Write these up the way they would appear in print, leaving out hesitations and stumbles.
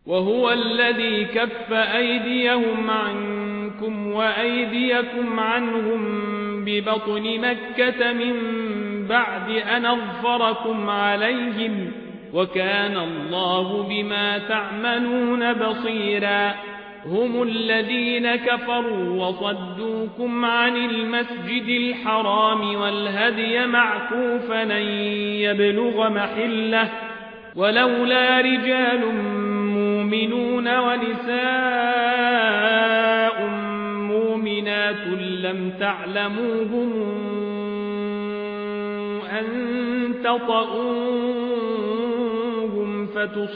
وهو الذي كف أيديهم عنكم وأيديكم عنهم ببطن مكة من بعد أن أظفركم عليهم وكان الله بما تعملون بصيرا هم الذين كفروا وصدوكم عن المسجد الحرام والهدي معكوفا أن يبلغ محله ولولا رجال مؤمنون ونساء مؤمنات لم تعلموهم أن تطؤوهم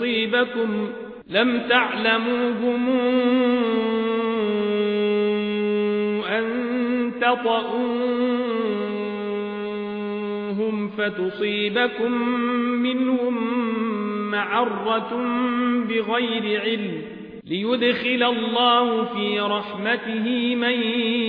فتصيبكم منهم معرة بغير علم ليدخل الله في رحمته من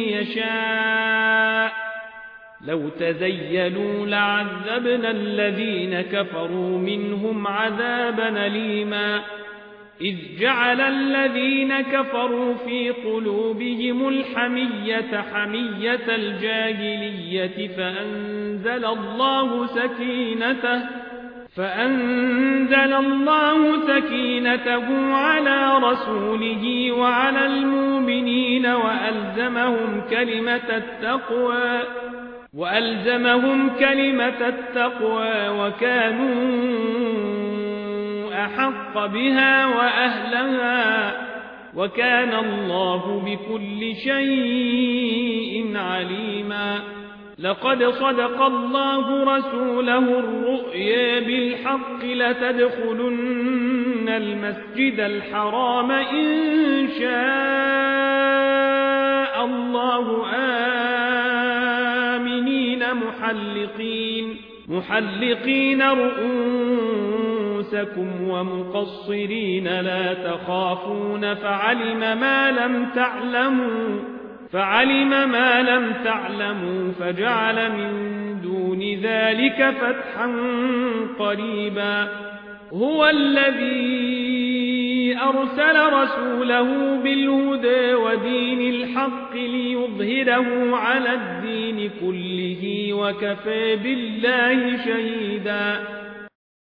يشاء لو تزيلوا لعذبنا الذين كفروا منهم عذابا أليما إذ جعل الذين كفروا في قلوبهم الحمية حمية الجاهلية فأنزل الله سكينته على رسوله وعلى المؤمنين وألزمهم كلمة التقوى وكانوا أحق بها وأهلها وكان الله بكل شيء عليما لقد صدق الله رسوله الرؤيا بالحق لتدخلن المسجد الحرام إن شاء الله آمنين محلقين رؤوسكم ومقصرين لا تخافون فعلم ما لم تعلموا فجعل من دون ذلك فتحا قريبا هو الذي أرسل رسوله بالهدى ودين الحق ليظهره على الدين كله وكفى بالله شهيدا